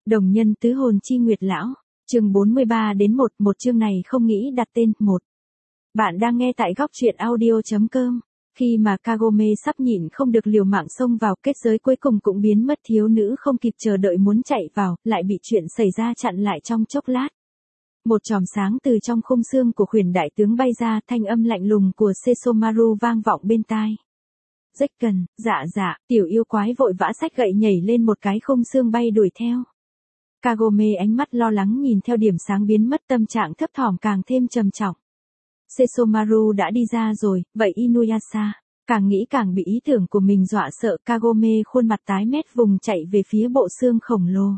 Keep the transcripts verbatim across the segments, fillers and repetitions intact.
Đồng nhân tứ hồn chi nguyệt lão, chương bốn mươi ba đến một, một chương này không nghĩ đặt tên, một. Bạn đang nghe tại góc truyện audio.com. Khi mà Kagome sắp nhịn không được liều mạng xông vào, kết giới cuối cùng cũng biến mất, thiếu nữ không kịp chờ đợi muốn chạy vào, lại bị chuyện xảy ra chặn lại trong chốc lát. Một chòm sáng từ trong khung xương của Huyền đại tướng bay ra, thanh âm lạnh lùng của Sesomaru vang vọng bên tai. Rách cần, dạ dạ, tiểu yêu quái vội vã xách gậy nhảy lên một cái khung xương bay đuổi theo. Kagome ánh mắt lo lắng nhìn theo điểm sáng biến mất, tâm trạng thấp thỏm càng thêm trầm trọng. Sesomaru đã đi ra rồi, vậy Inuyasha? Càng nghĩ càng bị ý tưởng của mình dọa sợ, Kagome khuôn mặt tái mét vùng chạy về phía bộ xương khổng lồ.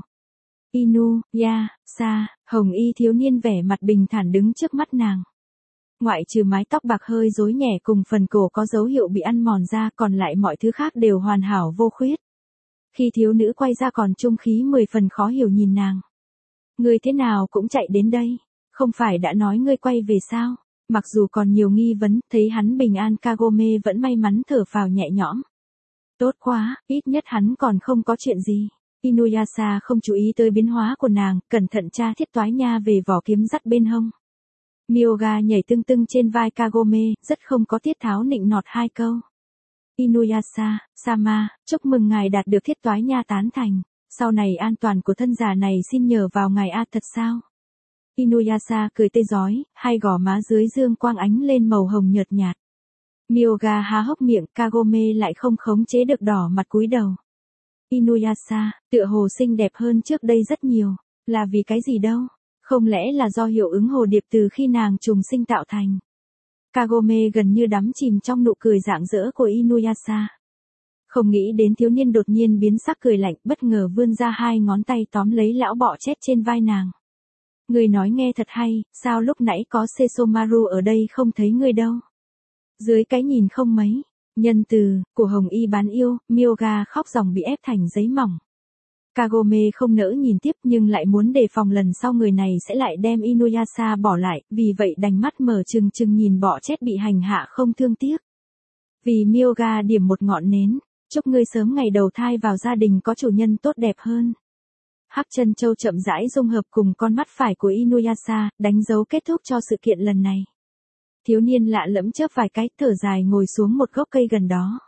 Inuyasha, hồng y thiếu niên vẻ mặt bình thản đứng trước mắt nàng. Ngoại trừ mái tóc bạc hơi rối nhẹ cùng phần cổ có dấu hiệu bị ăn mòn ra, còn lại mọi thứ khác đều hoàn hảo vô khuyết. Khi thiếu nữ quay ra còn trung khí mười phần khó hiểu nhìn nàng. Ngươi thế nào cũng chạy đến đây, không phải đã nói ngươi quay về sao? Mặc dù còn nhiều nghi vấn, thấy hắn bình an, Kagome vẫn may mắn thở phào nhẹ nhõm. Tốt quá, ít nhất hắn còn không có chuyện gì. Inuyasha không chú ý tới biến hóa của nàng, cẩn thận tra thiết toái nha về vỏ kiếm dắt bên hông. Myoga nhảy tưng tưng trên vai Kagome, rất không có tiết tháo nịnh nọt hai câu. Inuyasha, Sama, chúc mừng ngài đạt được thiết toái nha tán thành. Sau này an toàn của thân già này xin nhờ vào ngài a, thật sao? Inuyasha cười tươi rói, hai gò má dưới dương quang ánh lên màu hồng nhợt nhạt. Myoga há hốc miệng, Kagome lại không khống chế được đỏ mặt cúi đầu. Inuyasha, tựa hồ xinh đẹp hơn trước đây rất nhiều, là vì cái gì đâu? Không lẽ là do hiệu ứng hồ điệp từ khi nàng trùng sinh tạo thành? Kagome gần như đắm chìm trong nụ cười rạng rỡ của Inuyasha. Không nghĩ đến thiếu niên đột nhiên biến sắc cười lạnh, bất ngờ vươn ra hai ngón tay tóm lấy lão bọ chết trên vai nàng. Người nói nghe thật hay, sao lúc nãy có Sesomaru ở đây không thấy người đâu? Dưới cái nhìn không mấy nhân từ của hồng y bán yêu, Myoga khóc ròng bị ép thành giấy mỏng. Kagome không nỡ nhìn tiếp nhưng lại muốn đề phòng lần sau người này sẽ lại đem Inuyasha bỏ lại, vì vậy đành mắt mở trừng trừng nhìn bọ chết bị hành hạ không thương tiếc. Vì Myoga điểm một ngọn nến, chúc ngươi sớm ngày đầu thai vào gia đình có chủ nhân tốt đẹp hơn. Hắc chân châu chậm rãi dung hợp cùng con mắt phải của Inuyasha, đánh dấu kết thúc cho sự kiện lần này. Thiếu niên lạ lẫm chớp vài cái, thở dài ngồi xuống một gốc cây gần đó.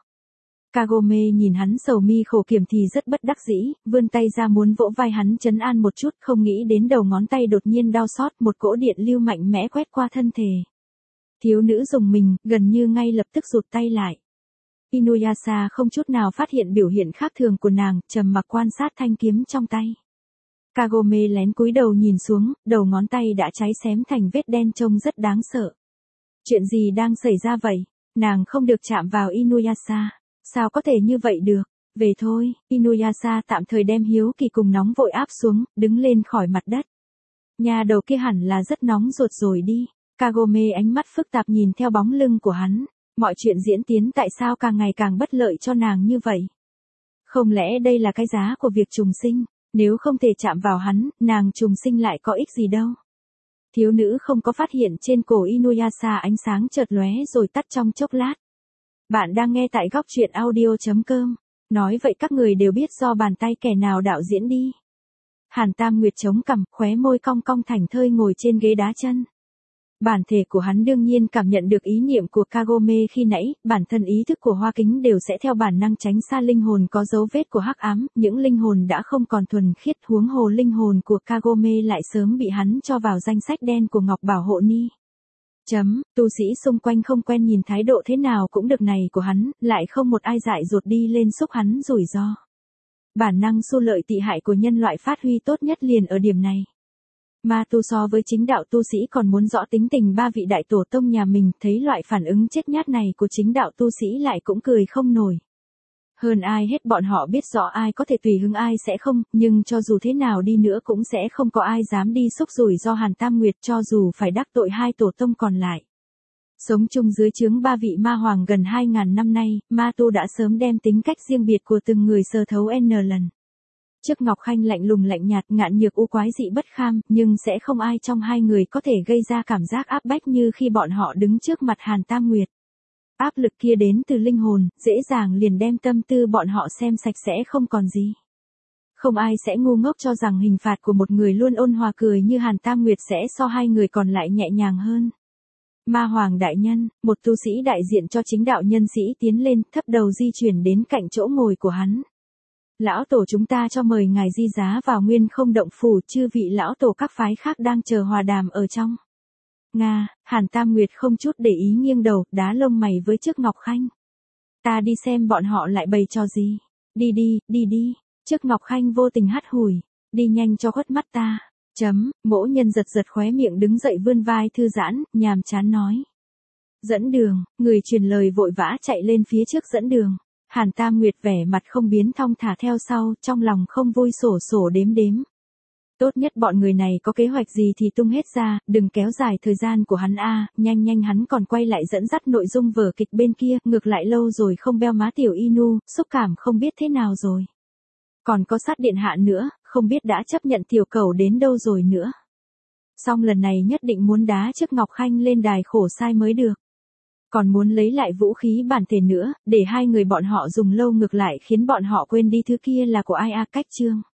Kagome nhìn hắn sầu mi khổ kiểm thì rất bất đắc dĩ, vươn tay ra muốn vỗ vai hắn trấn an một chút, không nghĩ đến đầu ngón tay đột nhiên đau xót, một cỗ điện lưu mạnh mẽ quét qua thân thể. Thiếu nữ rùng mình, gần như ngay lập tức rụt tay lại. Inuyasha không chút nào phát hiện biểu hiện khác thường của nàng, trầm mặc quan sát thanh kiếm trong tay. Kagome lén cúi đầu nhìn xuống, đầu ngón tay đã cháy xém thành vết đen trông rất đáng sợ. Chuyện gì đang xảy ra vậy? Nàng không được chạm vào Inuyasha. Sao có thể như vậy được? Về thôi, Inuyasha tạm thời đem hiếu kỳ cùng nóng vội áp xuống, đứng lên khỏi mặt đất. Nhà đầu kia hẳn là rất nóng ruột rồi đi. Kagome ánh mắt phức tạp nhìn theo bóng lưng của hắn. Mọi chuyện diễn tiến tại sao càng ngày càng bất lợi cho nàng như vậy? Không lẽ đây là cái giá của việc trùng sinh? Nếu không thể chạm vào hắn, nàng trùng sinh lại có ích gì đâu? Thiếu nữ không có phát hiện trên cổ Inuyasha ánh sáng chợt lóe rồi tắt trong chốc lát. Bạn đang nghe tại góc truyện audio.com. Nói vậy các người đều biết do bàn tay kẻ nào đạo diễn đi. Hàn Tam Nguyệt chống cằm, khóe môi cong cong thảnh thơi ngồi trên ghế đá chân. Bản thể của hắn đương nhiên cảm nhận được ý niệm của Kagome khi nãy, bản thân ý thức của Hoa Kính đều sẽ theo bản năng tránh xa linh hồn có dấu vết của hắc ám, những linh hồn đã không còn thuần khiết, huống hồ linh hồn của Kagome lại sớm bị hắn cho vào danh sách đen của Ngọc Bảo Hộ Ni. Chấm, tu sĩ xung quanh không quen nhìn thái độ thế nào cũng được này của hắn, lại không một ai dại dột đi lên xúc hắn rủi ro. Bản năng xu lợi tị hại của nhân loại phát huy tốt nhất liền ở điểm này. Ma tu so với chính đạo tu sĩ còn muốn rõ tính tình ba vị đại tổ tông nhà mình, thấy loại phản ứng chết nhát này của chính đạo tu sĩ lại cũng cười không nổi. Hơn ai hết bọn họ biết rõ ai có thể tùy hứng ai sẽ không, nhưng cho dù thế nào đi nữa cũng sẽ không có ai dám đi xúc rủi do Hàn Tam Nguyệt cho dù phải đắc tội hai tổ tông còn lại. Sống chung dưới trướng ba vị ma hoàng gần hai ngàn năm nay, ma tu đã sớm đem tính cách riêng biệt của từng người sờ thấu n lần. Trước Ngọc Khanh lạnh lùng lạnh nhạt, ngạn nhược u quái dị bất kham, nhưng sẽ không ai trong hai người có thể gây ra cảm giác áp bách như khi bọn họ đứng trước mặt Hàn Tam Nguyệt. Áp lực kia đến từ linh hồn, dễ dàng liền đem tâm tư bọn họ xem sạch sẽ không còn gì. Không ai sẽ ngu ngốc cho rằng hình phạt của một người luôn ôn hòa cười như Hàn Tam Nguyệt sẽ so hai người còn lại nhẹ nhàng hơn. Ma Hoàng đại nhân, một tu sĩ đại diện cho chính đạo nhân sĩ tiến lên, thấp đầu di chuyển đến cạnh chỗ ngồi của hắn. Lão tổ chúng ta cho mời ngài di giá vào Nguyên Không Động phủ, chư vị lão tổ các phái khác đang chờ hòa đàm ở trong. Nga, Hàn Tam Nguyệt không chút để ý nghiêng đầu, đá lông mày với Trước Ngọc Khanh. Ta đi xem bọn họ lại bày trò gì. Đi đi, đi đi. Trước Ngọc Khanh vô tình hắt hủi. Đi nhanh cho khuất mắt ta. Chấm, Mỗ Nhân giật giật khóe miệng đứng dậy vươn vai thư giãn, nhàm chán nói. Dẫn đường, người truyền lời vội vã chạy lên phía trước dẫn đường. Hàn Tam Nguyệt vẻ mặt không biến thong thả theo sau, trong lòng không vui sổ sổ đếm đếm. Tốt nhất bọn người này có kế hoạch gì thì tung hết ra, đừng kéo dài thời gian của hắn a, nhanh nhanh hắn còn quay lại dẫn dắt nội dung vở kịch bên kia, ngược lại lâu rồi không beo má tiểu Inu, xúc cảm không biết thế nào rồi. Còn có Sát điện hạ nữa, không biết đã chấp nhận tiểu cầu đến đâu rồi nữa. Xong lần này nhất định muốn đá Trước Ngọc Khanh lên đài khổ sai mới được. Còn muốn lấy lại vũ khí bản thể nữa, để hai người bọn họ dùng lâu ngược lại khiến bọn họ quên đi thứ kia là của ai a. Cách chương.